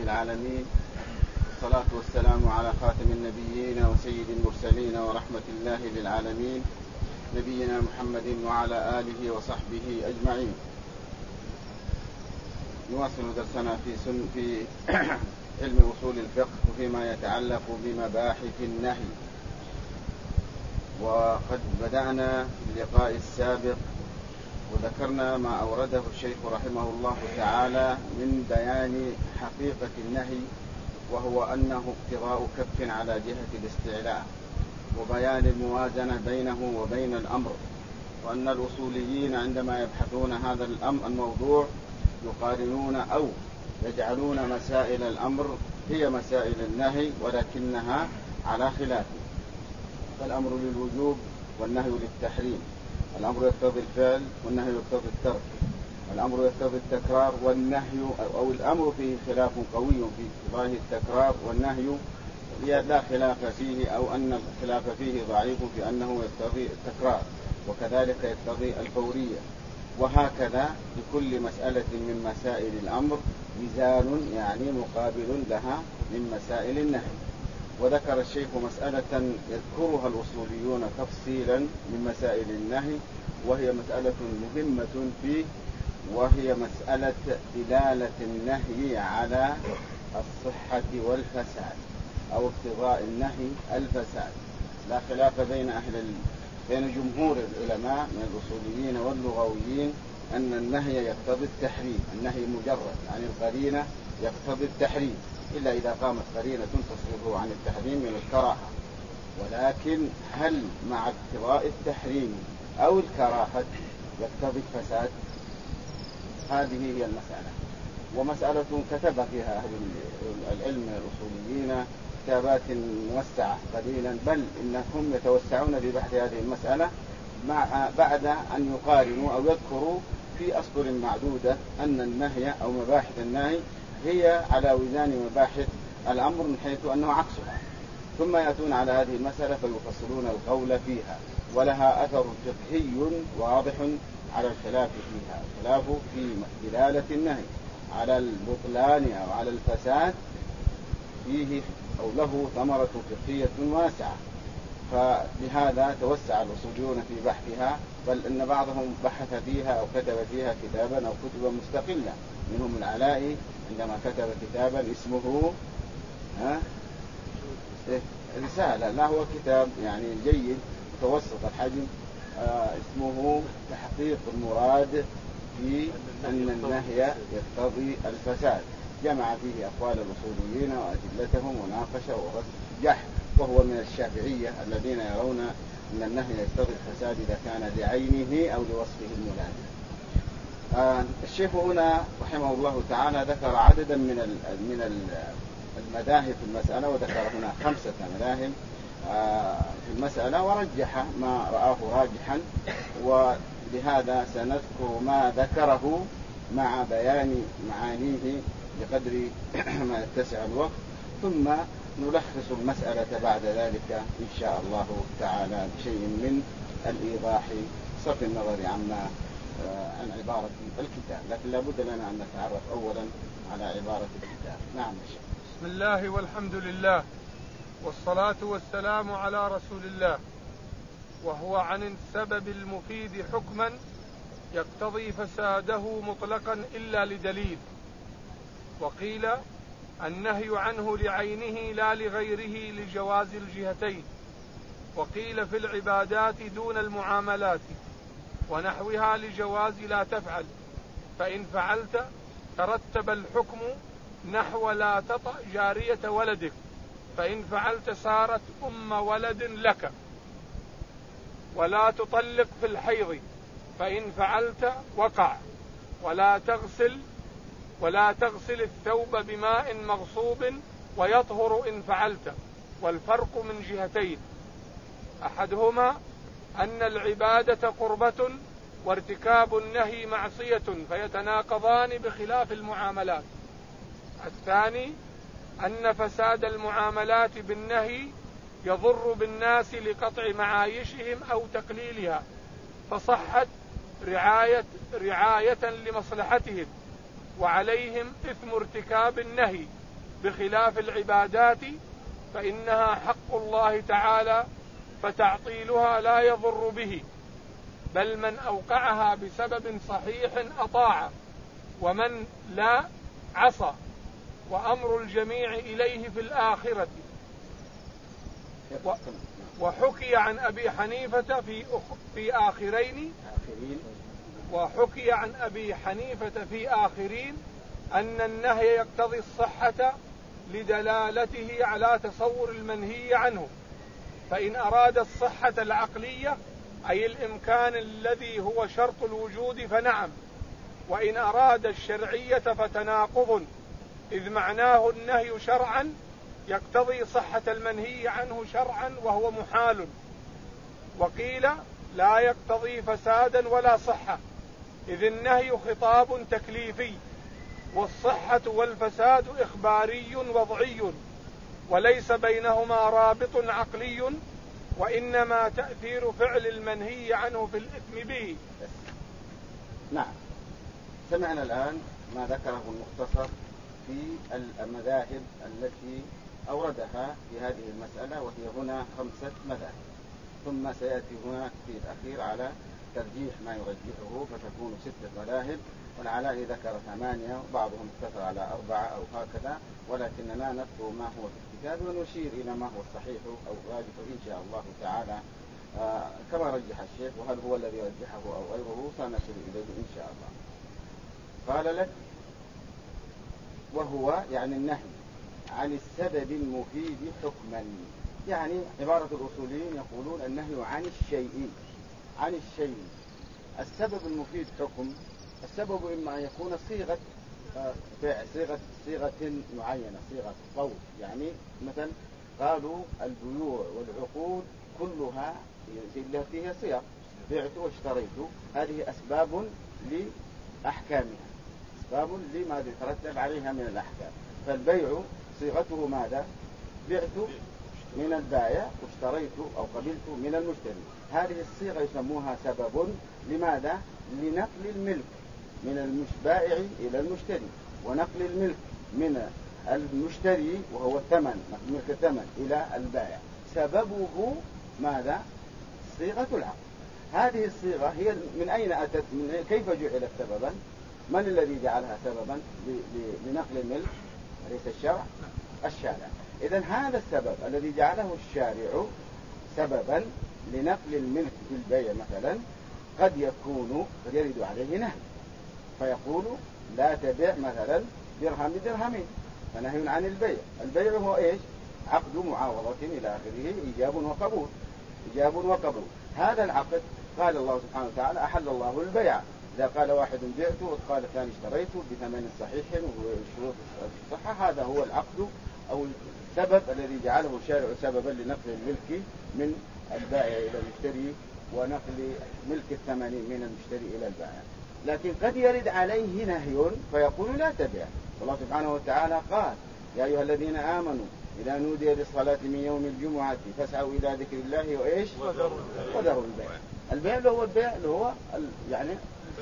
العالمين، والصلاة والسلام على خاتم النبيين وسيد المرسلين ورحمة الله للعالمين، نبينا محمد وعلى آله وصحبه أجمعين. نواصل درسنا في علم أصول الفقه وفيما يتعلق بمباحث النهي. وقد بدأنا في اللقاء السابق وذكرنا ما أورده الشيخ رحمه الله تعالى من بيان حقيقة النهي، وهو أنه ابتغاء كف على جهة الاستعلاء، وبيان الموازنة بينه وبين الأمر، وأن الأصوليين عندما يبحثون هذا الموضوع يقارنون أو يجعلون مسائل الأمر هي مسائل النهي، ولكنها على خلاف. فالأمر للوجوب والنهي للتحريم، الأمر يقتضي الفعل والنهي يقتضي الترك، الأمر يقتضي التكرار والنهي أو الأمر فيه خلاف قوي في اقتضاء التكرار، والنهي لا خلاف فيه أو أن الخلاف فيه ضعيف في أنه يقتضي التكرار، وكذلك يقتضي الفورية. وهكذا لكل مسألة من مسائل الأمر ميزان يعني مقابل لها من مسائل النهي. وذكر الشيخ مسألة يذكرها الأصوليون تفصيلا من مسائل النهي، وهي مسألة مهمة فيه، وهي مسألة دلالة النهي على الصحة والفساد أو اقتضاء النهي الفساد. لا خلاف بين جمهور العلماء من الأصوليين واللغويين أن النهي يقتضي التحريم، النهي مجرد يعني القرينة يقتضي التحريم، إلا إذا قامت قرينة تصرفه عن التحريم من الكراهة. ولكن هل مع اقتضاء التحريم أو الكراهة يقتضي الفساد؟ هذه هي المسألة، ومسألة كتب فيها أهل العلم الأصوليين كتابات موسعة قليلا، بل إنهم يتوسعون في بحث هذه المسألة بعد أن يقارنوا أو يذكروا في أسطر معدودة أن النهي أو مباحث النهي هي على وزان مباحث الأمر من حيث أنه عكسها، ثم يأتون على هذه المسألة فيفصلون القول فيها، ولها أثر فقهي واضح على الخلاف فيها. الخلاف في دلالة النهي على البطلان أو على الفساد فيه أو له ثمرة فقهية واسعة، فلهذا توسع الأصوليون في بحثها، بل إن بعضهم بحث فيها أو كتب فيها كتابا أو كتبا مستقلة. منهم العلائي عندما كتب كتابا اسمه رسالة، لا هو كتاب يعني جيد متوسط الحجم، اسمه تحقيق المراد في أن النهي يقتضي الفساد. جمع فيه أقوال الأصوليين وأدلتهم وناقش ورجح، وهو من الشافعية الذين يرون أن النهي يقتضي الفساد إذا كان لعينه أو لوصفه الملازم. الشيخ هنا رحمه الله تعالى ذكر عددا من المذاهب في المسألة، وذكر هنا 5 مذاهب في المسألة، ورجح ما رآه راجحا، ولهذا سنذكر ما ذكره مع بيان معانيه بقدر ما يتسع الوقت، ثم نلخص المسألة بعد ذلك إن شاء الله تعالى بشيء من الإيضاح صرف النظر عن عبارة الكتاب، لكن لابد لنا أن نتعرف أولا على عبارة الكتاب. نعم يا شيخ. بسم الله والحمد لله والصلاة والسلام على رسول الله. وهو عن السبب المفيد حكما يقتضي فساده مطلقا إلا لدليل. وقيل النهي عنه لعينه لا لغيره لجواز الجهتين. وقيل في العبادات دون المعاملات ونحوها لجواز لا تفعل، فإن فعلت ترتب الحكم نحو لا تطأ جارية ولدك، فإن فعلت صارت أم ولد لك. ولا تطلق في الحيض، فإن فعلت وقع. ولا تغسل الثوب بماء مغصوب ويطهر إن فعلت. والفرق من جهتين: أحدهما أن العبادة قربة وارتكاب النهي معصية فيتناقضان بخلاف المعاملات. الثاني أن فساد المعاملات بالنهي يضر بالناس لقطع معايشهم أو تقليلها، فصحت رعاية لمصلحتهم، وعليهم إثم ارتكاب النهي بخلاف العبادات فإنها حق الله تعالى، فتعطيلها لا يضر به، بل من أوقعها بسبب صحيح أطاع، ومن لا عصى، وأمر الجميع إليه في الآخرة. وحكي عن أبي حنيفة في آخرين وحكي عن أبي حنيفة في آخرين أن النهي يقتضي الصحة لدلالته على تصور المنهي عنه، فإن أراد الصحة العقلية أي الإمكان الذي هو شرط الوجود فنعم، وإن أراد الشرعية فتناقض، إذ معناه النهي شرعا يقتضي صحة المنهي عنه شرعا وهو محال. وقيل لا يقتضي فسادا ولا صحة، إذ النهي خطاب تكليفي، والصحة والفساد إخباري وضعي، وليس بينهما رابط عقلي، وإنما تأثير فعل المنهي عنه في الإثم به. نعم، سمعنا الآن ما ذكره المختصر في المذاهب التي أوردها في هذه المسألة، وهي هنا 5 مذاهب، ثم سيأتي هناك في الأخير على ترجيح ما يرجحه فتكون 6 مذاهب، والعلائي ذكر 8 وبعضهم اقتصر على 4 أو هكذا، ولكننا نذكر ما هو في الكتاب ونشير إلى ما هو الصحيح أو الراجح إن شاء الله تعالى كما رجح الشيخ، وهل هو الذي رجحه أو غيره سنصل إليه إن شاء الله. قال لك وهو يعني النهي عن السبب المفيد حكما، يعني عبارة الأصوليين يقولون النهي عن الشيء، عن الشيء. السبب المفيد حكم، السبب إما أن يكون صيغة معينة، صيغة صوت، يعني مثلا قالوا البيوع والعقود كلها التي هي صيغ، بعت واشتريت، هذه أسباب لأحكامها، أسباب لما يترتب عليها من الأحكام. فالبيع صيغته ماذا؟ بعت من البائع واشتريت أو قبلت من المشتري، هذه الصيغة يسموها سبب. لماذا؟ لنقل الملك من البائع إلى المشتري، ونقل الملك من المشتري وهو الثمن، ملك الثمن إلى البائع، سببه ماذا؟ صيغة العقد. هذه الصيغة هي من أين أتت؟ من كيف جعلت سببا؟ من الذي جعلها سببا لنقل الملك؟ أليس الشرع؟ الشارع. إذن هذا السبب الذي جعله الشارع سببا لنقل الملك في البيع مثلا قد يرد عليه نهي، فيقول لا تبيع مثلا درهم بدرهمين، فنهي عن البيع. البيع هو إيش؟ عقد معاوضة إلى آخره، إيجاب وقبول، إيجاب وقبول. هذا العقد قال الله سبحانه وتعالى أحل الله البيع، إذا قال واحد بعت وقال الثاني اشتريته بثمن صحيح وشروط الصحة، هذا هو العقد أو السبب الذي جعله الشارع سببا لنقل الملك من البائع إلى المشتري ونقل ملك الثمن من المشتري إلى البائع. لكن قد يرد عليه نهي فيقول لا تبيع. الله سبحانه وتعالى قال يا أيها الذين آمنوا إذا نودي للصلاة من يوم الجمعة فاسعوا إلى ذكر الله وإيش؟ وذروا البيع. البيع اللي هو البيع اللي هو يعني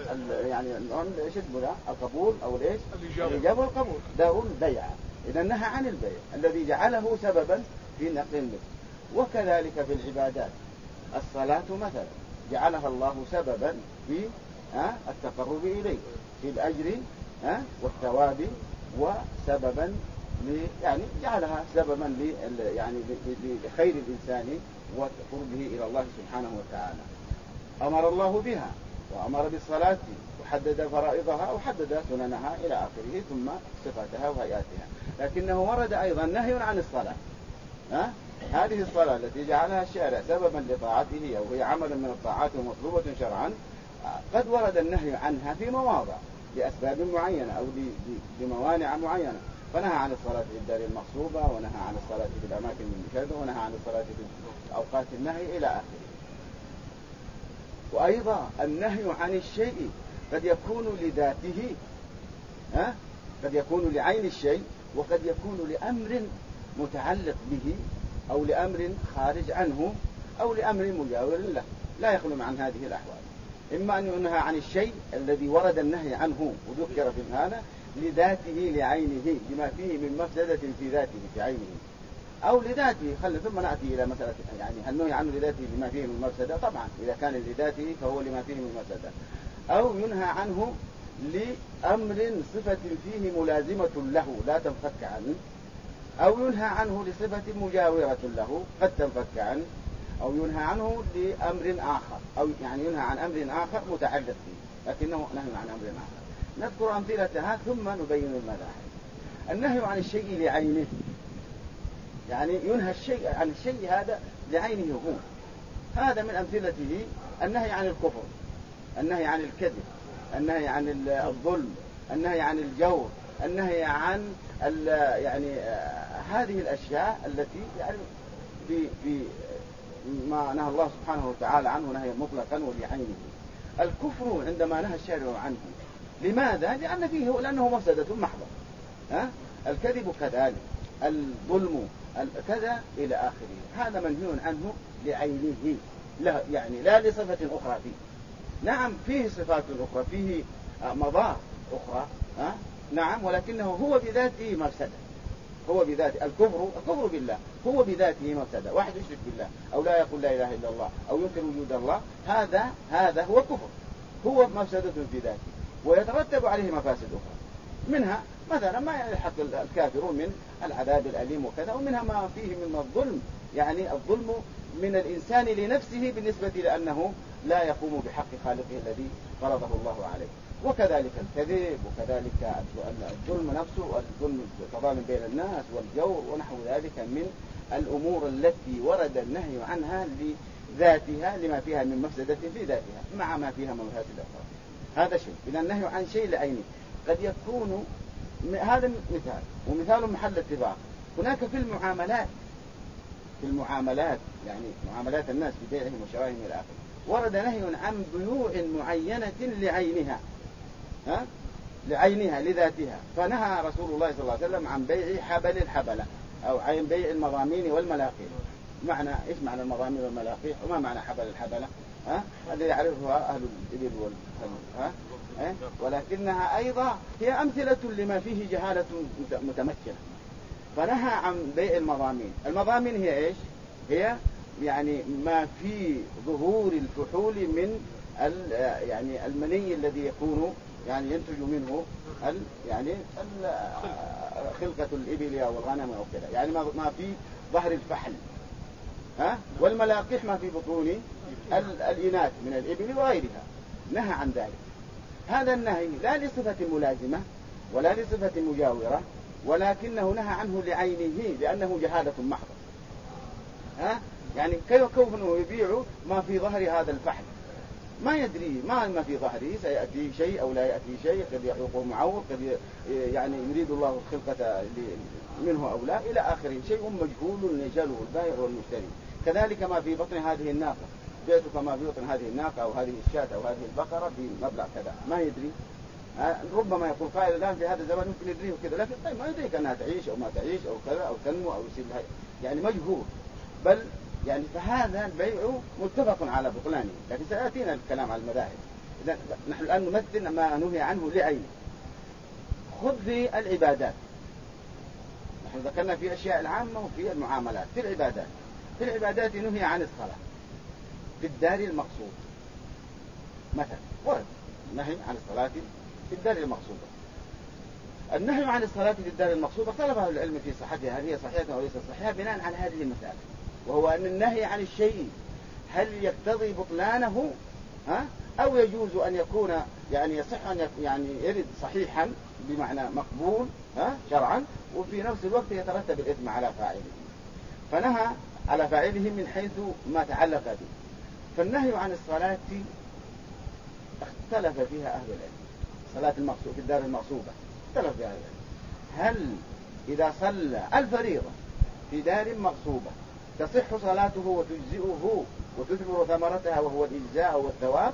ايش اسمه؟ القبول او ايش؟ الاجابه والقبول، ده البيع. اذا نهى عن البيع الذي جعله سببا في نقل الملك. وكذلك في العبادات، الصلاه مثلا جعلها الله سببا في التقرب اليه في الاجر والثواب، وسببا يعني جعلها سببا لخير الانسان وقربه الى الله سبحانه وتعالى. امر الله بها وأمر بالصلاة وحدد فرائضها وحدد سننها إلى آخره، ثم صفاتها وهيئاتها. لكنه ورد أيضا نهي عن الصلاة، هذه الصلاة التي جعلها الشارع سببا لطاعته أو هي عمل من الطاعات ومطلوبة شرعا، قد ورد النهي عنها في مواضع لأسباب معينة أو لموانع معينة، فنهى عن الصلاة في الدار المغصوبة، ونهى عن الصلاة في الأماكن المشاهدة، ونهى عن الصلاة في أوقات النهي إلى آخره. وأيضا النهي عن الشيء قد يكون لذاته، قد يكون لعين الشيء، وقد يكون لأمر متعلق به أو لأمر خارج عنه أو لأمر مجاور له، لا يخلو عن هذه الأحوال. إما أن ينهى عن الشيء الذي ورد النهي عنه وذكر في هذا، لذاته لعينه لما فيه من مفسدة في ذاته في عينه، أو لذاته ثم نأتي إلى مسألة يعني هل نهي عنه لذاته لما فيه من مفسدة؟ طبعا إذا كان لذاته فهو لما فيه من مفسدة، أو ينهى عنه لأمر صفة فيه ملازمة له لا تنفك عنه، أو ينهى عنه لصفة مجاورة له قد تنفك عنه، أو ينهى عنه لأمر آخر، أو يعني ينهى عن أمر آخر متعلق فيه لكنه نهي عن أمر آخر. نذكر أمثلتها ثم نبين المذاهب. النهي عن الشيء لعينه، يعني ينهى الشيء عن الشيء هذا لعينه هو، هذا من أمثلته النهي عن الكفر، النهي عن الكذب، النهي عن الظلم، النهي عن الجور، النهي عن يعني هذه الأشياء التي يعني ما نهى الله سبحانه وتعالى عنه نهي مطلقا ولعينه. الكفر عندما نهى الشارع عنه لماذا؟ لأنه مفسدة محضة، الكذب كذلك، الظلم كذا إلى آخره، هذا منهي عنه لعينه، لا يعني لا لصفة أخرى فيه. نعم فيه صفات أخرى، فيه مضار أخرى، نعم، ولكنه هو بذاته مفسدة، هو بذاته الكفر بالله هو بذاته مفسدة. واحد يشرك بالله أو لا يقول لا إله إلا الله أو ينكر وجود الله، هذا هو كفر، هو مفسدة في ذاته ويترتب عليه مفاسد أخرى، منها مثلا ما يلحق الكافر من العذاب الأليم وكذا، ومنها ما فيه من الظلم، يعني الظلم من الإنسان لنفسه بالنسبة لأنه لا يقوم بحق خالقه الذي فرضه الله عليه، وكذلك الكذب، وكذلك الظلم نفسه، والظلم التظالم بين الناس والجور ونحو ذلك من الأمور التي ورد النهي عنها لذاتها لما فيها من مفسدة في ذاتها مع ما فيها من مفاسد أخرى. هذا شيء. إذا النهي عن شيء لعينه قد يكون، هذا مثال، ومثال محل اتفاق. هناك في المعاملات يعني معاملات الناس في بيعهم وشرائهم إلى آخره ورد نهي عن بيوع معينة لعينها لذاتها، فنهى رسول الله صلى الله عليه وسلم عن بيع حبل الحبلة أو عن بيع المضامين والملاقيح. معنى إيش معنى المضامين والملاقيح وما معنى حبل الحبلة؟ هذا يعرفها أهل الإبل ولكنها أيضا هي أمثلة لما فيه جهالة متمكنة. فنهى عن بيع المضامين. المضامين هي إيش؟ هي يعني ما في ظهور الفحول من يعني المني الذي يكون يعني ينتج منه يعني خلقة الإبل أو الغنم أو كذا، يعني ما في ظهر الفحل، والملاقيح ما في بطون الإناث من الإبل وغيرها. نهى عن ذلك. هذا النهي لا لصفة ملازمة ولا لصفة مجاورة، ولكنه نهى عنه لعينه لأنه جهالة محضة. يعني كيف كونه يبيع ما في ظهر هذا الفحل، ما يدري ما في ظهره سيأتي شيء أو لا يأتي شيء، قد يكون معوض، قد يعني يريد الله الخلقة منه أو لا إلى آخره، شيء مجهول يجهله البائع والمشتري. كذلك ما في بطن هذه الناقة، بعتك ما في بطن هذه الناقة أو هذه الشاة أو هذه البقرة بمبلغ كذا، ما يدري. ربما يقول قائل الآن في هذا الزمان ممكن يدريه كذا، لكن طيب ما يدريك أنها تعيش أو ما تعيش أو كذا أو تنمو أو يصير يعني مجهول. بل يعني فهذا البيع متفق على بطلانه، لكن سيأتينا الكلام على المذاهب. إذا نحن الآن نمثل ما نهي عنه لعينه. خذ في العبادات، نحن ذكرنا في أشياء العامة وفي المعاملات. في العبادات نهي عن الصلاة في الدار المقصود مثلا، ورد النهي عن الصلاة في الدار المقصودة. النهي عن الصلاة في الدار المقصودة اختلف أهل العلم في صحتها، هل هي صحيحة أو ليست صحيحة، بناء على هذه المسألة، وهو أن النهي عن الشيء هل يقتضي بطلانه أو يجوز أن يكون يعني يصح أن يعني يرد صحيحا بمعنى مقبول شرعا، وفي نفس الوقت يترتب الإثم على فاعله، فنهى على فاعله من حيث ما تعلق به. فالنهي عن الصلاة اختلف فيها أهل العلم. صلاة المقصود في الدار المغصوبة اختلف فيها أهل العلم، هل إذا صلى الفريضة في دار مغصوبة تصح صلاته وتجزئه وتثمر ثمرتها وهو الإجزاء والثواب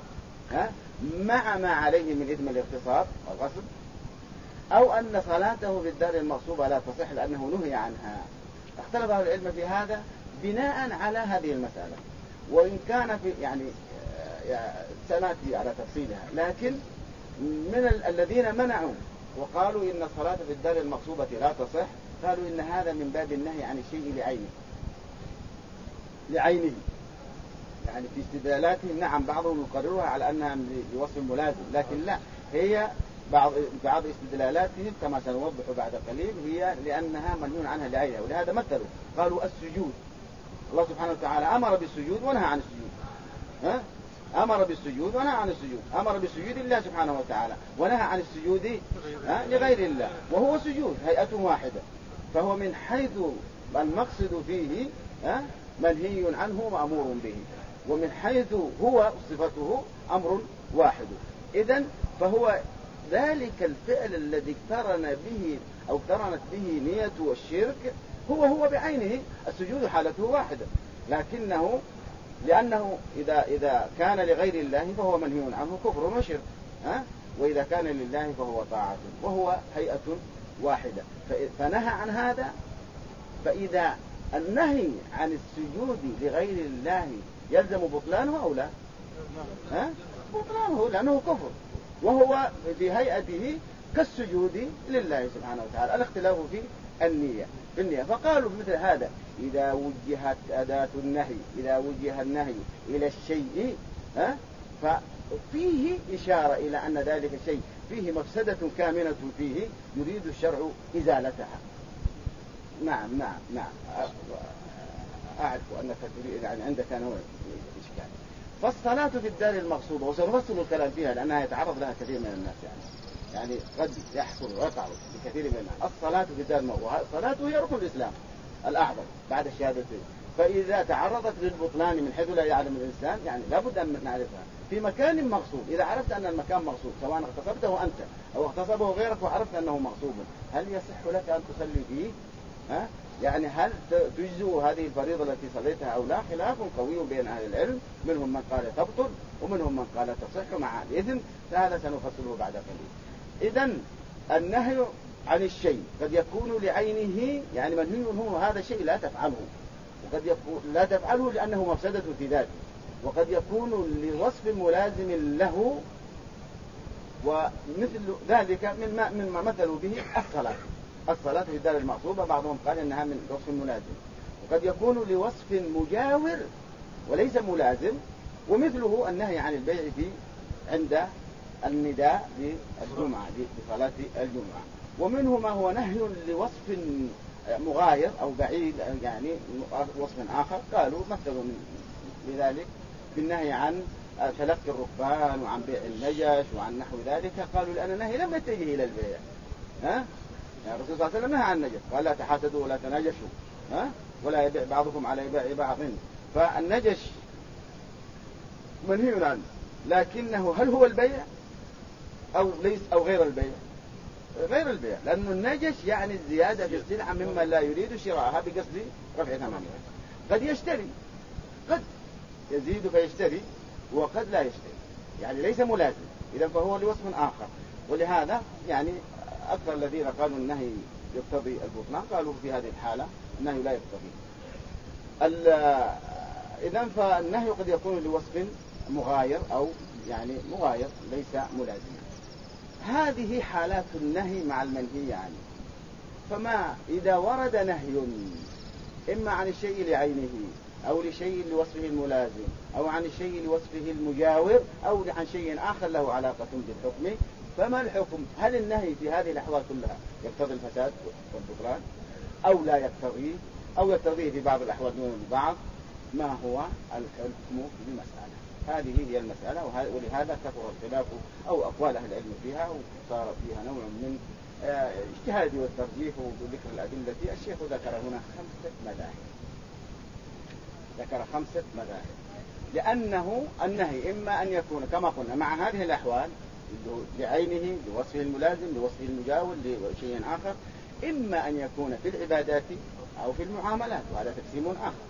مع ما عليه من إثم الاغتصاب والغصب، أو أن صلاته في الدار المغصوبة لا تصح لأنه نهي عنها. اختلف أهل العلم في هذا بناء على هذه المسألة، وإن كان في يعني سنأتي على تفصيلها، لكن من الذين منعوا وقالوا إن الصلاة في الدار المغصوبة لا تصح، قالوا إن هذا من باب النهي عن الشيء لعينه، يعني في استدلالاتهم نعم بعضهم يقررها على أنها لوصف ملازم، لكن لا، هي بعض استدلالاتهم كما سنوضح بعد قليل هي لأنها منهي عنها لعينها. ولهذا مثلوا قالوا السجود، الله سبحانه وتعالى أمر بالسجود ونهى عن السجود، أمر بالسجود ونهى عن السجود، أمر بالسجود الله سبحانه وتعالى ونهى عن السجود لغير الله، وهو سجود هيئة واحدة، فهو من حيث المقصد فيه منهي عنه مأمور به، ومن حيث هو صفته أمر واحد. إذن فهو ذلك الفعل الذي اقترن به أو اقترنت به نية الشرك هو بعينه السجود حالته واحدة، لكنه لأنه إذا كان لغير الله فهو منهي عنه كفر وشرك، وإذا كان لله فهو طاعة وهو هيئة واحدة، فنهى عن هذا. فإذا النهي عن السجود لغير الله يلزم بطلانه أو لا؟ بطلانه، لأنه كفر وهو في هيئته كالسجود لله سبحانه وتعالى. الاختلاف في النية. فقالوا مثل هذا إذا وجهت أداة النهي، إذا وجه النهي إلى الشيء ففيه إشارة إلى أن ذلك الشيء فيه مفسدة كامنة فيه يريد الشرع إزالتها. نعم أعرف أنك تريد، يعني عندك نوع إشكال. فالصلاة في الدار المقصودة، وسنفصل الكلام فيها لأنها يتعرض لها كثير من الناس، يعني قد يحصل ويقع بكثير من الناس. الصلاة في الدار المقصودة، الصلاة هي ركن الإسلام الأعظم بعد الشهادتين، فإذا تعرضت للبطلان من حيث لا يعلم الإنسان يعني لابد أن نعرفها في مكان مغصوب. إذا عرفت أن المكان مغصوب سواء اغتصبته أنت أو اغتصبه غيرك وعرفت أنه مغصوب، هل يصح لك أن تصلي فيه؟ يعني هل تجزئ هذه الفريضة التي صليتها أو لا؟ خلاف قوي بين أهل العلم، منهم من قال تبطل ومنهم من قال تصح مع الإذن، فهذا سنفصله بعد قليل. إذن النهي عن الشيء قد يكون لعينه، يعني منهي هو هذا الشيء لا تفعله، وقد يكون لا تفعله لأنه مفسدة في ذاته، وقد يكون لوصف ملازم له، ومثل ذلك مما مثلوا به الصلاة في الدار المغصوبة، بعضهم قال إنها من وصف ملازم، وقد يكون لوصف مجاور وليس ملازم، ومثله النهي عن البيع عند النداء للجمعة لصلاة الجمعة. ومنه ما هو نهي لوصف مغاير أو بعيد، يعني وصف آخر، قالوا مثلوا لذلك بالنهي عن تلقي الركبان وعن بيع النجش وعن نحو ذلك، قالوا لأن النهي لم يتجه إلى البيع. يعني الرسول صلى الله عليه وسلم نهى عن النجش، قال لا تحاسدوا ولا تناجشوا، ولا يبيع بعضكم على بيع بعض. فالنجش منهي عنه، لكنه هل هو البيع أو ليس أو غير البيع؟ غير البيع، لأن النجش يعني الزيادة في السلعة مما لا يريد شراءها بقصد رفع ثمنها. قد يشتري، قد يزيد فيشتري، وقد لا يشتري، يعني ليس ملازم، إذا فهو لوصف آخر. ولهذا يعني أكثر الذين قالوا النهي يقتضي البطلان قالوا في هذه الحالة النهي لا يقتضي. إذن فالنهي قد يكون لوصف مغاير أو يعني مغاير ليس ملازما. هذه حالات النهي مع المنهي عنه. فما إذا ورد نهي إما عن الشيء لعينه أو لشيء لوصفه الملازم أو عن الشيء لوصفه المجاور أو عن شيء آخر له علاقة بالحكم، فما الحكم؟ هل النهي في هذه الأحوال كلها يقتضي الفساد والبطلان أو لا يقتضيه، أو يقتضيه في بعض الأحوال دون البعض؟ ما هو الحكم بالمسألة؟ هذه هي المسألة، ولهذا كثر الخلاف أو أقوال أهل العلم فيها، وصار فيها نوع من اجتهاد والترجيح وذكر الأدلة. الشيخ ذكر هنا 5 مذاهب، ذكر 5 مذاهب، لأنه النهي إما أن يكون كما قلنا مع هذه الأحوال لعينه لوصفه الملازم لوصفه المجاور لشيء آخر، إما أن يكون في العبادات أو في المعاملات، وهذا تقسيم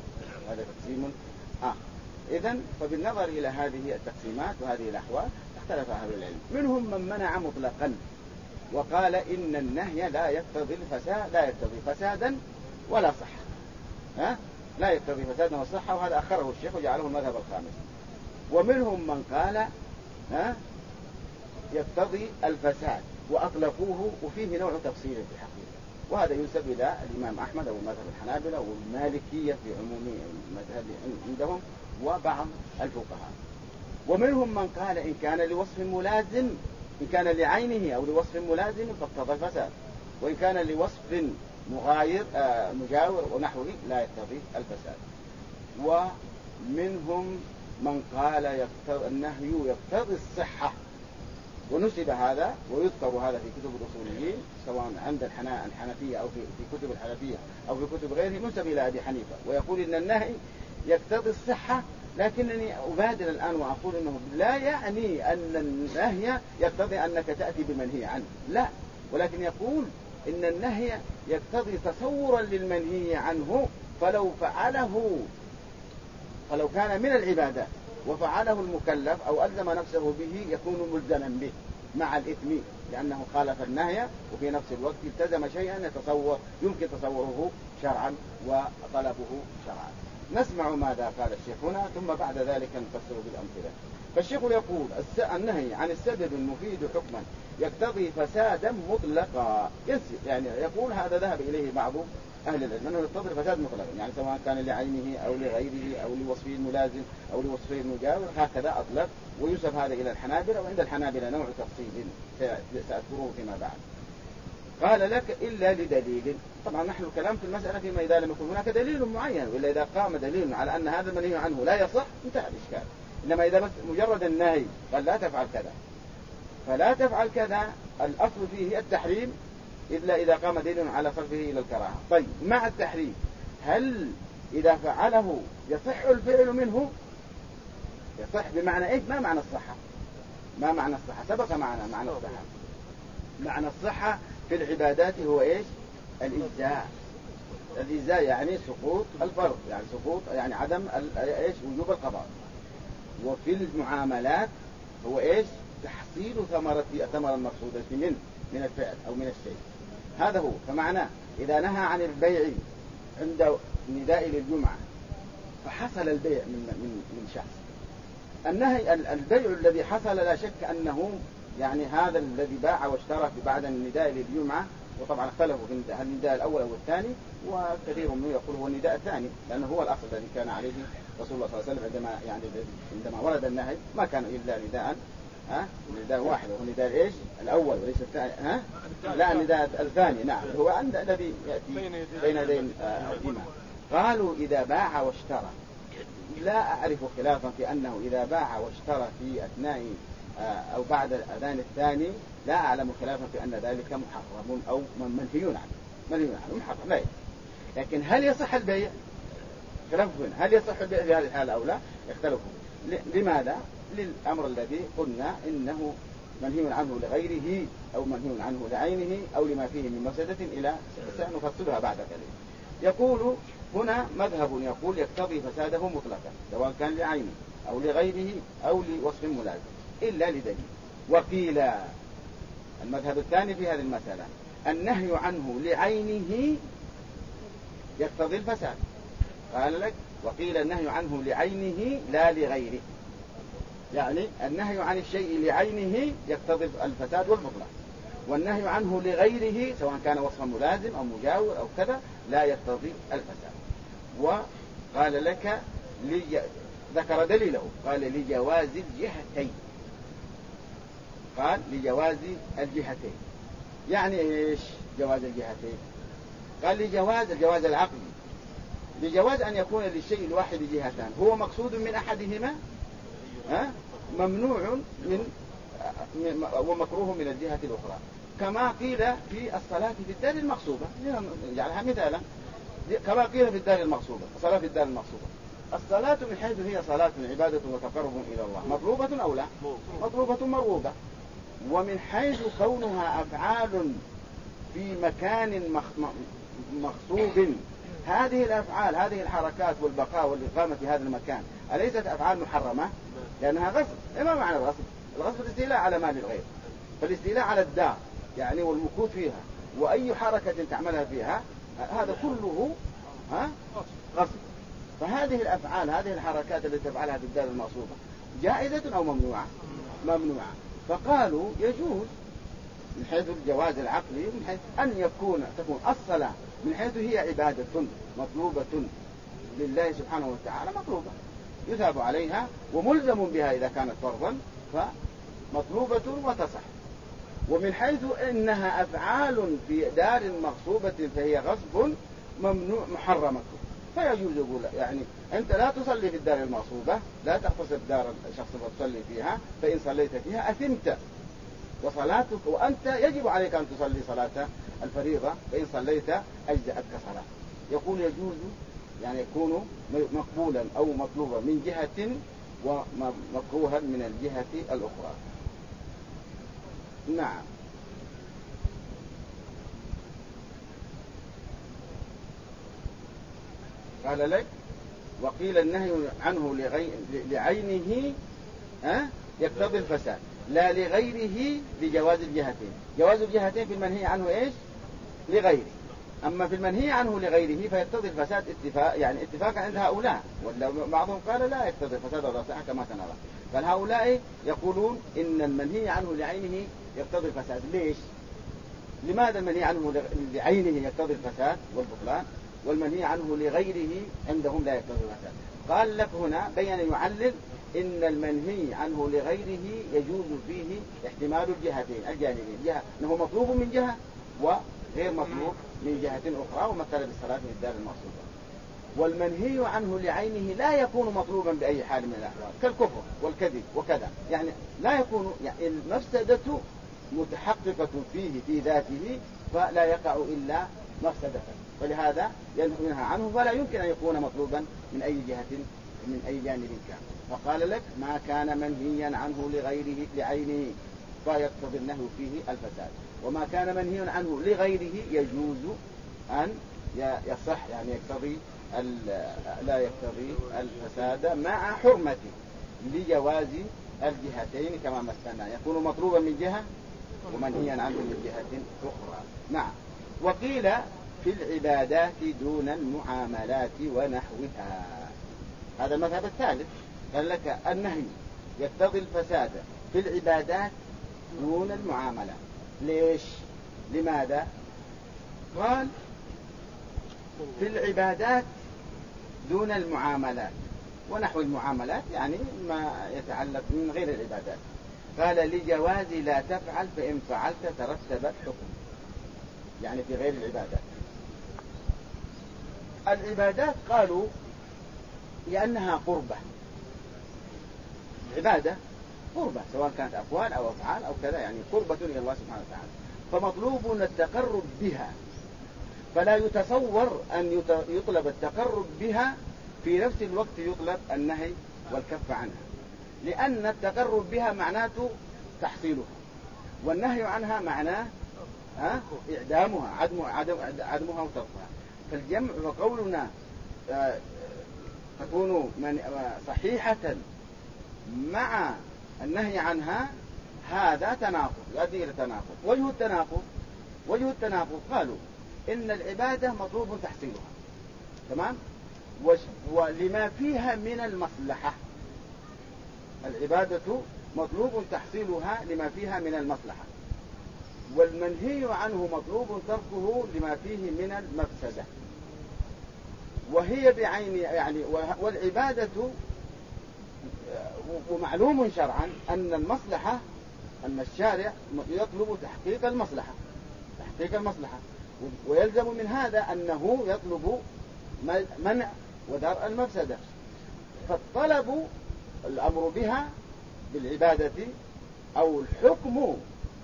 آخر. إذن فبالنظر إلى هذه التقسيمات وهذه الأحوال اختلف أهل العلم. منهم من منع مطلقا وقال إن النهي لا يقتضي الفساد، لا يقتضي فسادا ولا صحة، لا يقتضي فسادا ولا صحة، وهذا أخره الشيخ وجعله المذهب الخامس. ومنهم من قال يقتضي الفساد وأطلقوه، وفيه نوع تفصيل في الحقيقة، وهذا ينسب إلى الإمام أحمد أو مذهب الحنابلة والمالكية في عموم مذهب عندهم وبعض الفقهاء. ومنهم من قال إن كان لوصف ملازم، إن كان لعينه أو لوصف ملازم فاقتضى الفساد، وإن كان لوصف مغاير مجاور ونحوه لا يقتضي الفساد. ومنهم من قال النهي يقتضي الصحة، ونسب هذا ويذكر هذا في كتب الأصوليين سواء عند الحنفية أو في كتب الحنفية أو في كتب غيره، نسب إلى أبي حنيفة ويقول إن النهي يقتضي الصحة، لكنني أبادر الآن وأقول إنه لا يعني أن النهي يقتضي أنك تأتي بمنهي عنه، لا، ولكن يقول إن النهي يقتضي تصورا للمنهي عنه، فلو كان من العبادات وفعله المكلف أو ألزم نفسه به يكون ملزما به مع الإثم، لأنه خالف النهي وفي نفس الوقت التزم شيئا يمكن تصوره شرعا وطلبه شرعا. نسمع ماذا قال الشيخ هنا ثم بعد ذلك نفسر بالأمثلة. فالشيخ يقول النهي عن السبب المفيد حكما يقتضي فسادا مطلقا، يعني يقول هذا ذهب إليه بعض أهل العلم أنه يقتضي الفساد مطلقا، يعني سواء كان لعينه أو لغيره أو لوصفه الملازم أو لوصفه المجاور، هكذا أطلق، ويوسف هذا إلى الحنابلة، وعند الحنابلة نوع تفصيل سأذكره فيما بعد. قال لك إلا لدليل، طبعا نحن الكلام في المسألة فيما إذا لم يكن هناك دليل معين، وإلا إذا قام دليل على أن هذا المنهي عنه لا يصح انتهى الإشكال. إنما إذا مجرد النهي قال لا تفعل كذا فلا تفعل كذا، الأصل فيه التحريم إلا إذا قام دليل على صرفه إلى الكراهة. طيب مع التحريم هل إذا فعله يصح الفعل منه؟ يصح بمعنى إيه؟ ما معنى الصحة؟ ما معنى الصحة؟ سبق معنا معنى الصحة. معنى الصحة في العبادات هو إيش؟ الإجزاء. الإجزاء يعني سقوط الفرض، يعني عدم إيش؟ وجوب القضاء. وفي المعاملات هو إيش؟ تحصيل ثمرة المقصودة من الفعل أو من الشيء. هذا هو. فمعناه إذا نهى عن البيع عند نداء للجمعة فحصل البيع من شخص، النهي البيع الذي حصل لا شك أنه يعني هذا الذي باع واشترى بعد النداء للجمعة، وطبعا اختلفوا في هل النداء الأول أو الثاني، وكثير منه يقول هو النداء الثاني لأنه هو الأصل الذي كان عليه رسول الله صلى الله عليه وسلم عندما ورد النهي، ما كان إلا نداء واحد، وهو النداء إيش؟ الأول وليس الثاني. لا، النداء الثاني، نعم، هو عند الذي يأتي بين يدين الإمام. قالوا إذا باع واشترى، لا أعرف خلافا في أنه إذا باع واشترى في أثناء أو بعد الأذان الثاني، لا أعلم خلافا في أن ذلك محرم أو منهي عنه محرم، لا. لكن هل يصح البيع؟ اختلفوا هل يصح البيع في هذه الحالة أو لا؟ اختلفوا. لماذا؟ للأمر الذي قلنا إنه منهي عنه لغيره أو منهي عنه لعينه أو لما فيه من مفسدة إلى سنفصلها بعد ذلك. يقول هنا مذهب يقول يقتضي فساده مطلقا سواء كان لعينه أو لغيره أو لوصف ملازم إلا لدليل. وقيل المذهب الثاني في هذه المسألة النهي عنه لعينه يقتضي الفساد. قال لك وقيل النهي عنه لعينه لا لغيره، يعني النهي عن الشيء لعينه يقتضي الفساد والبطلان، والنهي عنه لغيره سواء كان وصفا ملازم أو مجاور أو كذا لا يقتضي الفساد. وقال لك ذكر دليله، قال لجواز الجهتين، قال لجواز الجهتين. يعني إيش جواز الجهتين؟ قال الجواز العقلي، لجواز أن يكون للشيء الواحد جهتان، هو مقصود من أحدهما ممنوع ومكروه من الجهة الأخرى، كما قيل في الصلاة في الدار المغصوبة، نجعلها مثالا، كما قيل في الدار المغصوبة، الصلاة في الدار المغصوبة، الصلاة من حيث هي صلاة عبادة وتقرب إلى الله مطلوبة أو لا؟ مطلوبة مرغوبة. ومن حيث كونها أفعال في مكان مغصوب، هذه الأفعال هذه الحركات والبقاء والإقامة في هذا المكان أليست أفعال محرمة؟ لأنها غصب. ما معنى الغصب؟ الغصب الاستيلاء على مال الغير، فالاستيلاء على الدار يعني والمكوث فيها وأي حركة تعملها فيها هذا كله غصب. فهذه الأفعال هذه الحركات التي تفعلها في الدار المغصوبة جائزة أو ممنوعة؟ ممنوعة. فقالوا يجوز من حيث الجواز العقلي، من حيث أن تكون الصلاة من حيث هي عبادة مطلوبة لله سبحانه وتعالى، مطلوبة يثاب عليها وملزم بها إذا كانت فرضا فمطلوبة وتصح. ومن حيث إنها أفعال في دار مغصوبة فهي غصب ممنوع محرمة، فيجوز يقول يعني أنت لا تصلي في الدار المغصوبة، لا تغتصب دار الشخص وتصلي فيها، فإن صليت فيها أثمت وصلاتك، وأنت يجب عليك أن تصلي صلاة الفريضة، فإن صليت أجزأتك صلاة. يقول يجوز يعني يكون مقبولا أو مطلوبا من جهة ومكروها من الجهة الأخرى. نعم. قال لك وقيل النهي عنه لعينه يقتضي الفساد، لا لغيره بجواز الجهتين. جواز الجهتين في المنهي عنه إيش؟ لغيره. أما في المنهي عنه لغيره فيقتضي الفساد يعني اتفاقا عند هؤلاء، ولا بعضهم قال لا يقتضي الفساد ولا صحة كما سنرى. فهؤلاء يقولون إن المنهي عنه لعينه يقتضي الفساد. ليش؟ لماذا المنهي عنه لعينه يقتضي الفساد والبطلان والمنهي عنه لغيره عندهم لا يقتضي الفساد؟ قال لك هنا بين يعلل إن المنهي عنه لغيره يجوز فيه احتمال الجهتين الجانبين، جهة أنه مطلوب من جهة وغير مطلوب من جهة أخرى، ومثل بالصلاة في الدار المغصوبة. والمنهي عنه لعينه لا يكون مطلوبا بأي حال من الأحوال، كالكفر والكذب وكذا، يعني لا يكون يعني المفسدة متحققة فيه في ذاته، فلا يقع إلا مفسدة، فلهذا ينهى عنه، فلا يمكن أن يكون مطلوبا من أي جهة من أي جانب كان. فقال لك ما كان منهيا عنه لغيره لعينه فيقتضي النهي فيه الفساد، وما كان منهيا عنه لغيره يجوز أن يصح، يعني يقتضي لا يقتضي الفساد مع حرمته لجواز الجهتين كما مثلنا، يكون مطلوبا من جهة ومنهيا عنه من جهة أخرى. نعم. وقيل في العبادات دون المعاملات ونحوها، هذا المذهب الثالث. قال لك النهي يقتضي الفساد في العبادات دون المعاملات. ليش؟ لماذا؟ قال في العبادات دون المعاملات، ونحو المعاملات يعني ما يتعلق من غير العبادات. قال لجواز لا تفعل فإن فعلت ترتب الحكم، يعني في غير العبادات. العبادات قالوا لأنها قربة، العبادة قربة سواء كانت أقوال أو أفعال أو كذا، يعني قربة إلى الله سبحانه وتعالى، فمطلوب التقرب بها، فلا يتصور أن يطلب التقرب بها في نفس الوقت يطلب النهي والكف عنها، لأن التقرب بها معناته تحصيلها، والنهي عنها معناه إعدامها، عدمها وتركها. فالجمع وقولنا تكون صحيحة مع النهي عنها هذا تناقض، يؤدي إلى تناقض. وجه التناقض قالوا إن العبادة مطلوب تحصيلها، تمام، ولما فيها من المصلحة. العبادة مطلوب تحصيلها لما فيها من المصلحة، والمنهي عنه مطلوب تركه لما فيه من المفسدة، وهي بعين يعني. والعبادة ومعلوم شرعا أن المصلحة، أن الشارع يطلب تحقيق المصلحة، ويلزم من هذا أنه يطلب منع ودرء المفسدة. فالطلب الأمر بها بالعبادة أو الحكم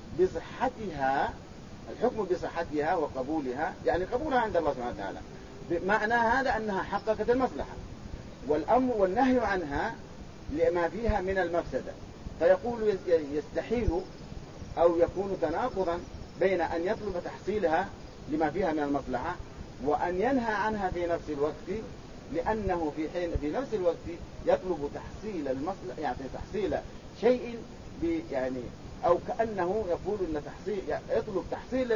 بصحتها وقبولها، يعني قبولها عند الله سبحانه وتعالى، بمعنى هذا أنها حققت المصلحة، والأمر والنهي عنها لما فيها من المفسدة. فيقول يستحيل أو يكون تناقضا بين أن يطلب تحصيلها لما فيها من المصلحة وأن ينهى عنها في نفس الوقت، لأنه في نفس الوقت يطلب تحصيل المصلحة، يعني تحصيل شيء يعني، أو كأنه يقول أن يطلب تحصيل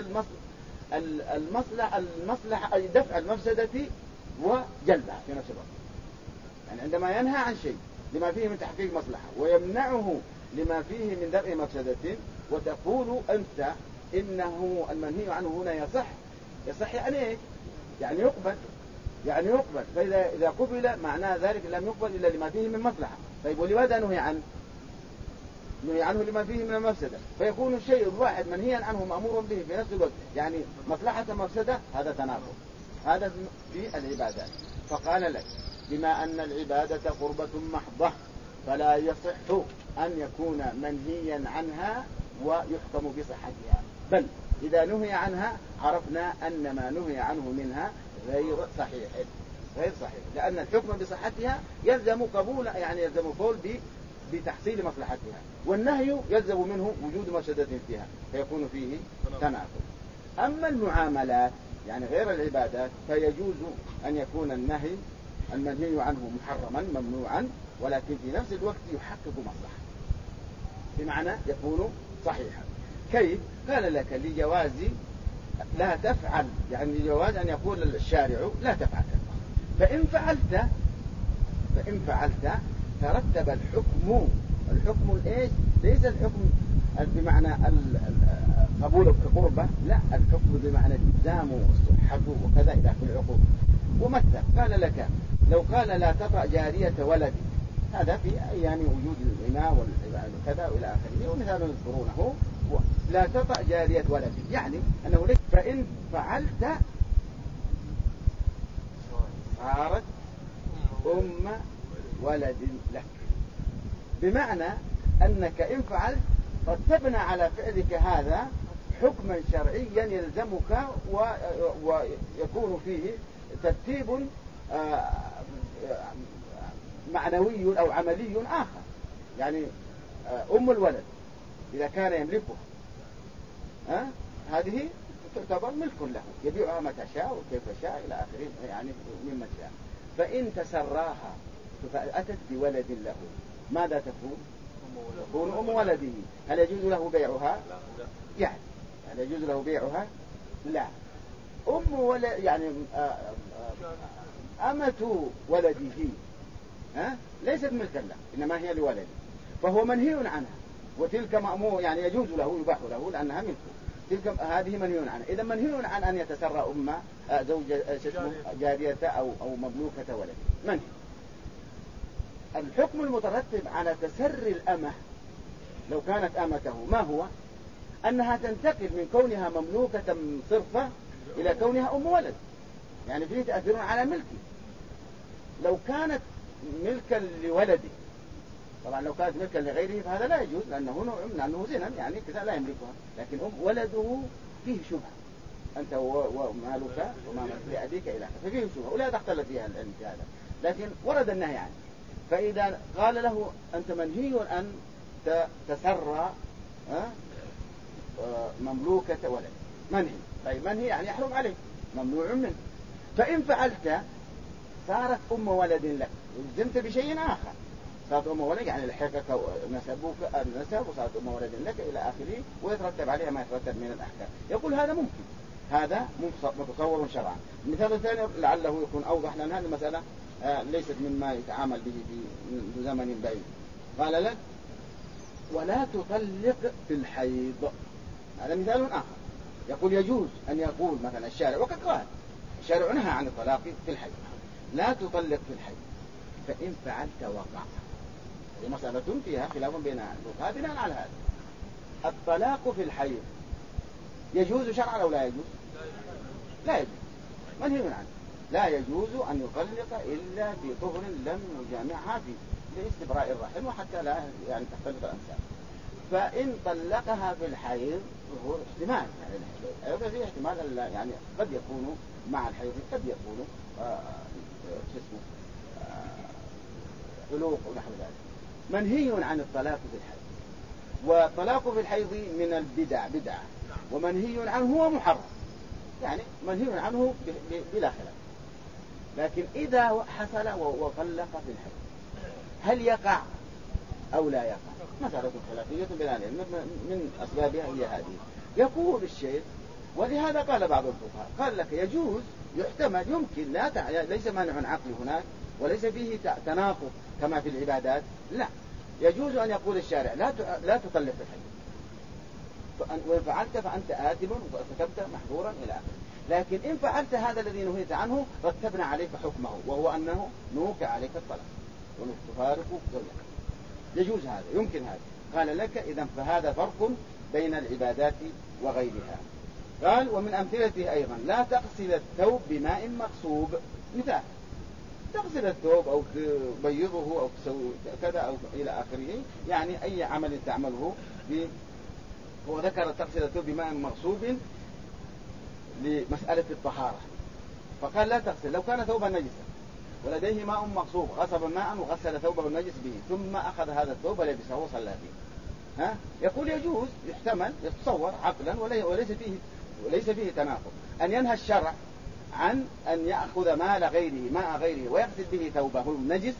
المصلحة أي دفع المفسدة وجلبها في نفس الوقت. يعني عندما ينهى عن شيء لما فيه من تحقيق مصلحة ويمنعه لما فيه من درء مفسدة، وتقول أنت إنه المنهي عنه هنا يصح يعني إيه؟ يعني يقبل فإذا قبل معناه ذلك لم يقبل إلا لما فيه من مصلحة. طيب ولماذا نهي عنه لما فيه من المفسدة؟ فيكون الشيء الواحد منهيا عنه مأمور به في نفس الوقت، يعني مصلحة مفسدة، هذا تناقض. هذا في العبادات. فقال لك بما أن العبادة قربة محضة فلا يصح أن يكون منهيا عنها ويحكم بصحتها، بل إذا نهي عنها عرفنا أن ما نهي عنه منها غير صحيح، لأن الحكم بصحتها يلزم قبول، يعني يلزم القول بتحصيل مصلحتها، والنهي يلزم منه وجود مفسدة فيها، فيكون فيه تناقض. أما المعاملات يعني غير العبادات فيجوز أن يكون المنهي عنه محرما ممنوعا، ولكن في نفس الوقت يحقق مصلحة، بمعنى يكون صحيحا. كيف؟ قال لك لجواز لا تفعل، يعني لجواز أن يقول الشارع لا تفعل، فإن فعلت ترتب الحكم الإيش؟ ليس الحكم بمعنى قبول كقربة، لا، الحكم بمعنى الإلزام والصحة وكذا إلى في العقوق. ومثل قال لك لو قال لا تطأ جارية ولدي، هذا في أيام وجود الإماء والعبادة وكذا وإلى آخره، ومثال يذكرونه لا تطأ جارية ولدي، يعني أنه لك فإن فعلت صارت أم ولد لك، بمعنى أنك إن فعلت رتبنا على فعلك هذا حكما شرعيا يلزمك ويكون فيه ترتيب معنوي أو عملي آخر. يعني أم الولد إذا كان يملكه هذه تعتبر ملك له، يبيعها متى شاء وكيف شاء إلى آخره، يعني مما شاء. فإن تسراها فأتت بولد له، ماذا تكون؟ تكون أم ولده. هل يجوز له بيعها؟ يعني هل يجوز له بيعها؟ لا. أم ولد يعني أمة ولده ليست ملكا له، إنما هي لولده، فهو منهي عنها، وتلك مأمور يعني يجوز له يباح له لأنها ملكه، تلك هذه منهي عنها. إذا منهي عن أن يتسرى جارية أو مملوكة ولده، منهي. الحكم المترتب على تسري الأمة لو كانت أمته ما هو؟ أنها تنتقل من كونها مملوكة صرفة إلى كونها أم ولد، يعني فيه تأثير على ملكه. لو كانت ملكا لولده، طبعا لو كانت ملكا لغيره فهذا لا يجوز، لأنه نوع من أنه زنا، يعني كذا لا يملكها. لكن ولده فيه شبهة، أنت ومالك وما ملك لأبيك إلى آخره، ففيه شبهة ولا تختلف فيها العلم في هذا، لكن ورد النهي عنه. فإذا قال له أنت منهي أن تسرى مملوكة ولد، منهي. طيب منهي يعني يحرم عليك، ممنوع منه. فإن فعلت صارت أم ولد لك، الزمت بشيء آخر، صارت أم ولد يعني لحقك نسبك النسب وصارت أم ولد لك إلى آخره، ويترتب عليها ما يترتب من الأحكام. يقول هذا ممكن، هذا متصور شرعا. المثال الثاني لعله يكون أوضح، لأن هذه المسألة ليست مما يتعامل به في زمن بعيد. قال لك ولا تطلق في الحيض، هذا مثال آخر. يقول يجوز أن يقول مثلا الشارع، وقد قال الشارع نهى عن الطلاق في الحيض، لا تطلق في الحيض، فإن فعلت وقع. هذه مسألة فيها خلاف بين الفقهاء بناء على هذا. الطلاق في الحيض يجوز شرعا أو لا يجوز؟ لا يجوز، منهي عنه. لا يجوز أن يطلق إلا في طهر لم يجامعها فيه لاستبراء الرحم وحتى لا يعني تختلط الأنساب. فإن طلقها في الحيض هو احتمال، يعني في احتمال يعني قد يكون مع الحيض، قد يكون علوق ونحو ذلك. منهي عن الطلاق في الحيض، والطلاق في الحيض من البدع بدعة، ومنهي عنه هو محرم، يعني منهي عنه بلا خلاف. لكن إذا حصل وطلق في الحيض هل يقع أو لا يقع؟ مسألة خلافية بين العلم، من أسبابها هي هذه. يقول الشيخ ولهذا قال بعض الفقهاء قال لك يجوز، يحتمل، يمكن، ليس مانع عقلي هناك، وليس فيه تناقض كما في العبادات، لا، يجوز أن يقول الشارع لا تطلق في الحيض، وإن فعلت فأنت آثم وارتكبت محظورا إلى آخره. لكن إن فعلت هذا الذي نهيت عنه رتبنا عليك حكمه، وهو أنه نوقع عليك الطلاق ونفارق زوجك. يجوز هذا، يمكن هذا. قال لك إذن فهذا فرق بين العبادات وغيرها. قال ومن أمثلته أيضا لا تغسل الثوب بماء مغصوب. مثال تغسل الثوب أو تبيضه أو تسوي كذا أو إلى آخره، يعني أي عمل تعمله هو ذكر تغسل الثوب بماء مغصوب لمسألة الطهارة، فقال لا تغسل. لو كان ثوبا نجسا ولديه ماء مغصوب غصب ماء وغسل ثوبه النجس به ثم أخذ هذا الثوب ولبسه وصلى فيه، يقول يجوز، يحتمل، يتصور عقلا وليس فيه تناقض أن ينهى الشرع عن أن يأخذ ماء غيره ويغسل به ثوبه النجس،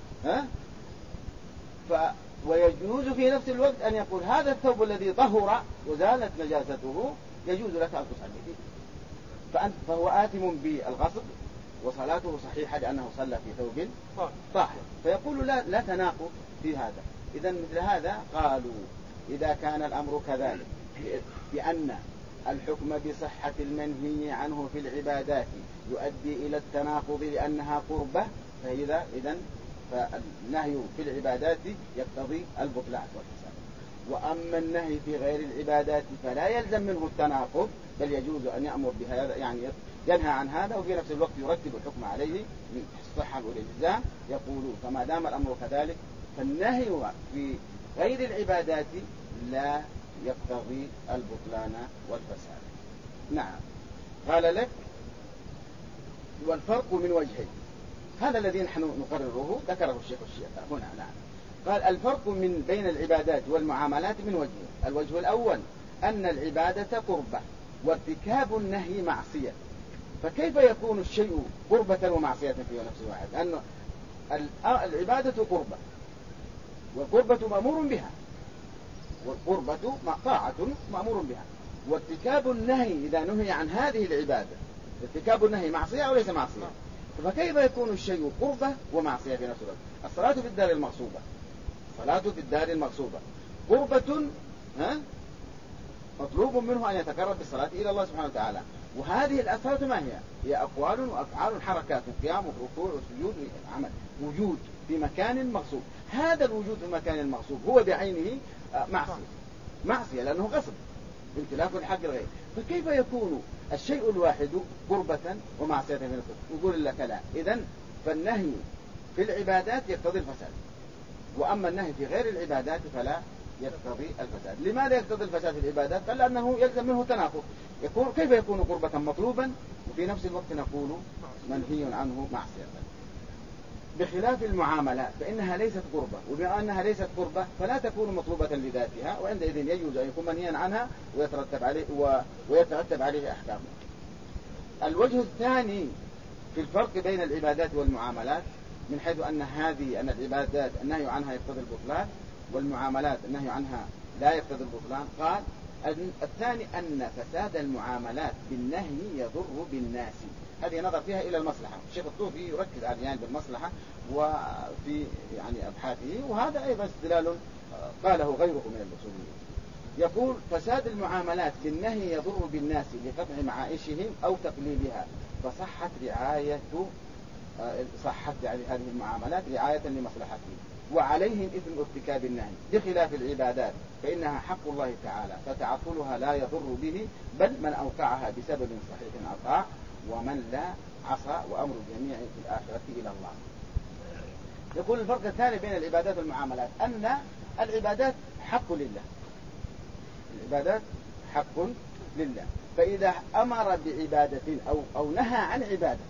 ويجوز في نفس الوقت أن يقول هذا الثوب الذي طهر وزالت نجاسته يجوز لك أن تصلي فيه، فهو آثم بالغصب وصلاته صحيحة لأنه صلى في ثوب طاهر. فيقول لا تناقض في هذا. إذا مثل هذا قالوا إذا كان الأمر كذلك بأن الحكم بصحة المنهي عنه في العبادات يؤدي إلى التناقض لأنها قربة، إذن فالنهي في العبادات يقتضي البطلان والفساد. وأما النهي في غير العبادات فلا يلزم منه التناقض، بل يجوز أن يأمر بهذا، يعني ينهى عن هذا وفي نفس الوقت يرتب الحكم عليه من الصحة والإجزاء. يقولون فما دام الأمر كذلك فالنهي في غير العبادات لا يقتضي البطلان والفساد. نعم. قال لك والفرق من وجهين، هذا الذي نحن نقرره ذكره الشيخ هنا. نعم. قال الفرق من بين العبادات والمعاملات من وجهين. الوجه الأول أن العبادة قربة وارتكاب النهي معصية، فكيف يكون الشيء قربة ومعصية في نفس الواحد؟ لأن العبادة قربة والقربة مأمور بها، والقربة طاعة مأمور بها، وارتكاب النهي إذا نهي عن هذه العبادة ارتكاب النهي معصية أو ليس معصية؟ فكيف يكون الشيء قربة ومعصية في نفس الوقت؟ الصلاة في الدار المغصوبة، صلاة في الدار المغصوبة قربة، مطلوب منه أن يتقرب بالصلاة إلى الله سبحانه وتعالى. وهذه الأصلاة ما هي أقوال وأفعال حركات قيام وركوع وسجود عمل، وجود في مكان مغصوب. هذا الوجود في مكان المغصوب هو بعينه معصية لأنه غصب امتلاك الحق الغير. فكيف يكون الشيء الواحد قربة ومعصية في نفسه؟ يقول لك لا. إذن فالنهي في العبادات يقتضي الفساد، وأما النهي في غير العبادات فلا يقتضي الفساد. لماذا يقتضي الفساد في العبادات؟ قال لأنه يلزم منه تناقض. كيف يكون قربة مطلوبا وفي نفس الوقت نقول منهي عنه معصية؟ بخلاف المعاملات فإنها ليست قربة، وبما أنها ليست قربة فلا تكون مطلوبة لذاتها، وعندئذ يجوز أن يكون منهيا عنها ويترتب عليه أحكامه. الوجه الثاني في الفرق بين العبادات والمعاملات من حيث أن العبادات النهي عنها يقتضي البطلان والمعاملات النهي عنها لا يقتضي البطلان. قال الثاني أن فساد المعاملات بالنهي يضر بالناس. هذه نظر فيها إلى المصلحة. الشيخ الطوفي يركز على بالمصلحة وفي أبحاثه، وهذا أيضا استدلال قاله غيره من الأصوليين. يقول فساد المعاملات بالنهي يضر بالناس لقطع معائشهم أو تقليلها، فصحت هذه المعاملات رعاية لمصلحتهم، وعليهم إثم ارتكاب النهي، بخلاف العبادات فإنها حق الله تعالى فتعطلها لا يضر به، بل من أوقعها بسبب صحيح أطاع، ومن لا عصى، وأمر الجميع في الآخرة إلى الله. يقول الفرق الثاني بين العبادات والمعاملات أن العبادات حق لله، العبادات حق لله، فإذا أمر بعبادة أو نهى عن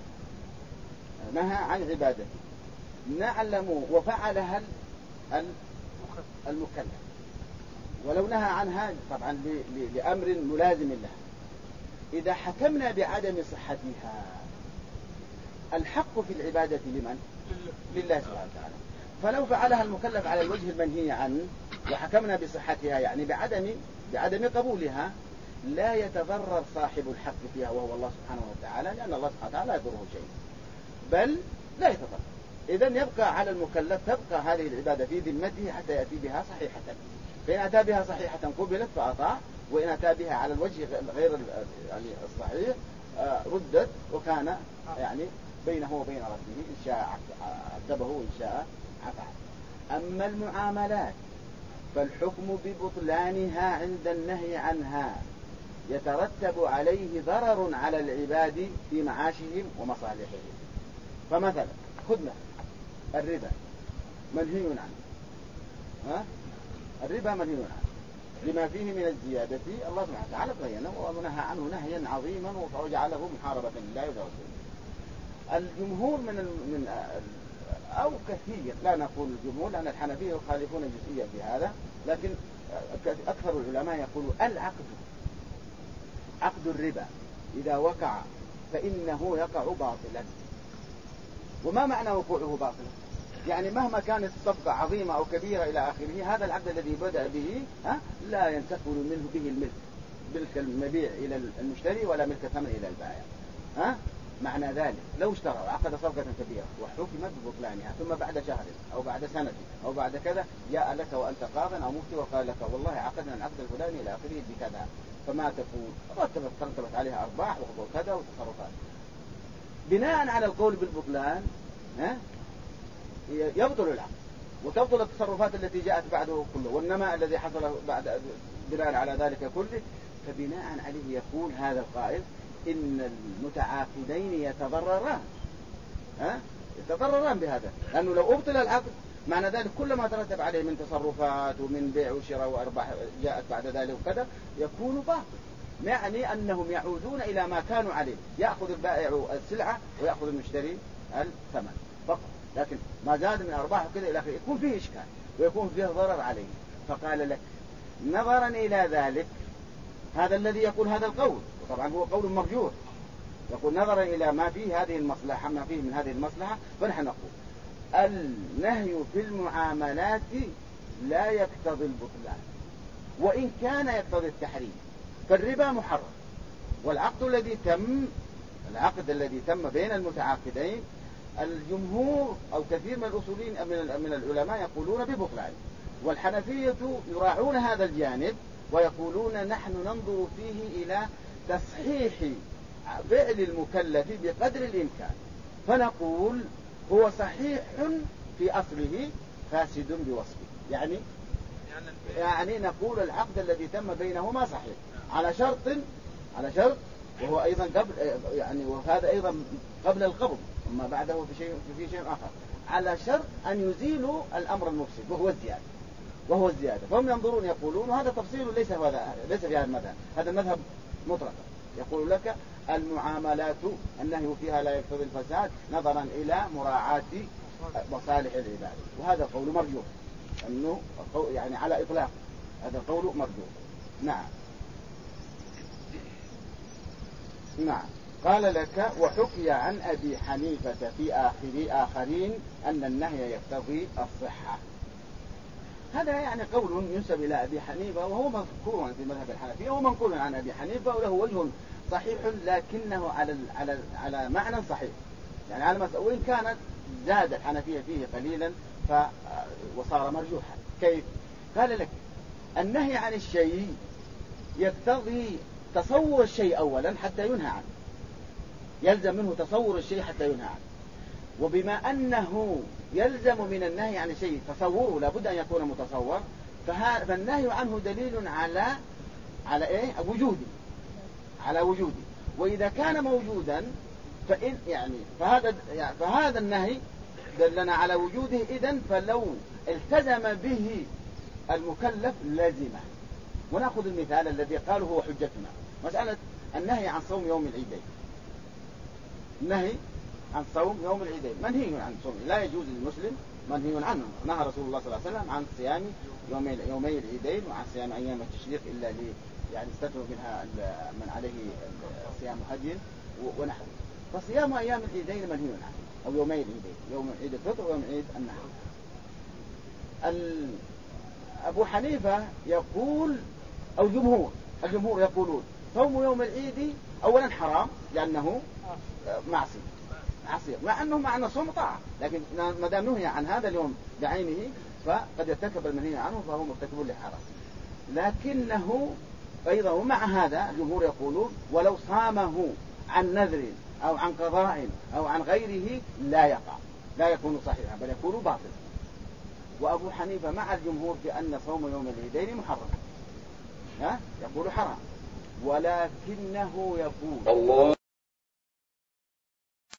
عبادة نعلم وفعلها المكلف، ولو نهى عنها طبعا لأمر ملازم له، إذا حكمنا بعدم صحتها الحق في العبادة لمن؟ لله سبحانه وتعالى. فلو فعلها المكلف على الوجه المنهي عنه وحكمنا بصحتها يعني بعدم قبولها، لا يتضرر صاحب الحق فيها وهو الله سبحانه وتعالى، لأن الله سبحانه وتعالى لا يضره شيء بل لا يتضرر. إذن يبقى على المكلف تبقى هذه العبادة في ذمته حتى يأتي بها صحيحة. فإن أتى بها صحيحة قبلت فأطاع، وإن أتى بها على الوجه غير يعني الصحيح ردت، وكان يعني بينه وبين ربه، إن شاء عذبه وإن شاء عفا. أما المعاملات فالحكم ببطلانها عند النهي عنها يترتب عليه ضرر على العباد في معاشهم ومصالحهم. فمثلا خذنا الربا منهي عنه، الربا منهي عنه لما فيه من الزيادة، الله سبحانه وتعالى بينه ونهى عنه نهيا عظيما وجعله محاربة لله ورسوله. الجمهور من أو كثير، لا نقول الجمهور لأن الحنفية يخالفون جزئيا في هذا، لكن أكثر العلماء يقولوا عقد الربا إذا وقع فإنه يقع باطلا. وما معنى وقوعه باطلا؟ يعني مهما كانت الصفقة عظيمة أو كبيرة إلى آخره، هذا العقد الذي بدأ به لا ينتقل منه به ملك المبيع إلى المشتري ولا ملك الثمن إلى البائع. معنى ذلك لو اشترى وعقد صفقة كبيرة وحكمت ببطلانها، ثم بعد شهر أو بعد سنة أو بعد كذا جاء لك وأنت قاض أو مفتي وقال لك والله عقدنا العقد الفلاني إلى آخره بكذا، فما تقول؟ ترتبت عليها أرباح وكذا وتصرفات. بناء على القول بالبطلان يبطل العقد وتبطل التصرفات التي جاءت بعده كله، والنماء الذي حصل بعد بناء على ذلك كله. فبناء عليه يقول هذا القائل إن المتعاقدين يتضرران بهذا، لأنه لو أبطل العقد معنى ذلك كل ما ترتب عليه من تصرفات ومن بيع وشراء وأرباح جاءت بعد ذلك وكذا يكون باطل، يعني أنهم يعودون إلى ما كانوا عليه، يأخذ البائع السلعة ويأخذ المشتري الثمن فقط، لكن ما زاد من أرباح وكذا إلى آخره يكون فيه إشكال ويكون فيه ضرر عليه. فقال لك نظرا إلى ذلك، هذا الذي يقول هذا القول، وطبعا هو قول مرجوح، يقول نظرا إلى ما فيه هذه المصلحة، ما فيه من هذه المصلحة، فنحن نقول النهي في المعاملات لا يقتضي البطلان وإن كان يقتضي التحريم. فالربا محرم، والعقد الذي تم بين المتعاقدين الجمهور أو كثير من الأصوليين من العلماء يقولون ببطلان، والحنفية يراعون هذا الجانب ويقولون نحن ننظر فيه إلى تصحيح فعل المكلف بقدر الإمكان، فنقول هو صحيح في أصله فاسد بوصفه. يعني نقول العقد الذي تم بينهما صحيح على شرط وهو أيضا وهذا أيضا قبل القبض، أما بعده في شيء آخر، على شرط أن يزيلوا الأمر المفسد وهو الزيادة. فهم ينظرون يقولون، وهذا تفصيل ليس في هذا المذهب، هذا المذهب مطلقا، يقول لك المعاملات النهي فيها لا يقتضي الفساد نظرا إلى مراعاة مصالح العباد، وهذا قول مرجوح، أنه يعني على إطلاق هذا قول مرجوح. نعم. قال لك وحكي عن أبي حنيفة في آخرين أن النهي يقتضي الصحة. هذا يعني قول ينسب إلى أبي حنيفة وهو مذكور في مذهب الحنفية ومنقول عن أبي حنيفة وله وجه صحيح لكنه على معنى صحيح، يعني على وإن كانت زاد الحنفية فيه قليلا وصار مرجوحا. كيف؟ قال لك النهي عن الشيء يقتضي تصور الشيء أولا حتى ينهى عنه، يلزم منه تصور الشيء حتى ينهى عنه، وبما أنه يلزم من النهي عن الشيء تصوره لابد أن يكون متصور، فالنهي عنه دليل على إيه؟ على وجوده، وإذا كان موجودا فهذا النهي دلنا على وجوده، إذن فلو التزم به المكلف لازمه. ونأخذ المثال الذي قاله هو حجتنا، مسألة النهي عن صوم يوم العيدين. النهي عن صوم يوم العيدين منهي عن صوم، لا يجوز للمسلم، منهي عنه. نهى رسول الله صلى الله عليه وسلم عن صيام يومي العيدين وعن صيام أيام التشريق إلا يستتر منها من عليه صيام هدي ونحوه. فصيام أيام العيدين منهي عنه، أو يومي العيدين، يوم عيد الفطر ويوم عيد النحر. أبو حنيفة يقول أو الجمهور يقولون صوم يوم العيد أولا حرام لأنه معصية، مع أنه صوم طاعة، لكن ما دام نهي عن هذا اليوم بعينه فقد ارتكب المنهي عنه فهو مرتكب لحرام. لكنه أيضا ومع هذا الجمهور يقولون ولو صامه عن نذر أو عن قضاء أو عن غيره لا يقع، لا يكون صحيحا بل يكون باطلا. وأبو حنيفة مع الجمهور بأن صوم يوم العيدين محرم، يقول حرام، ولكنه يقول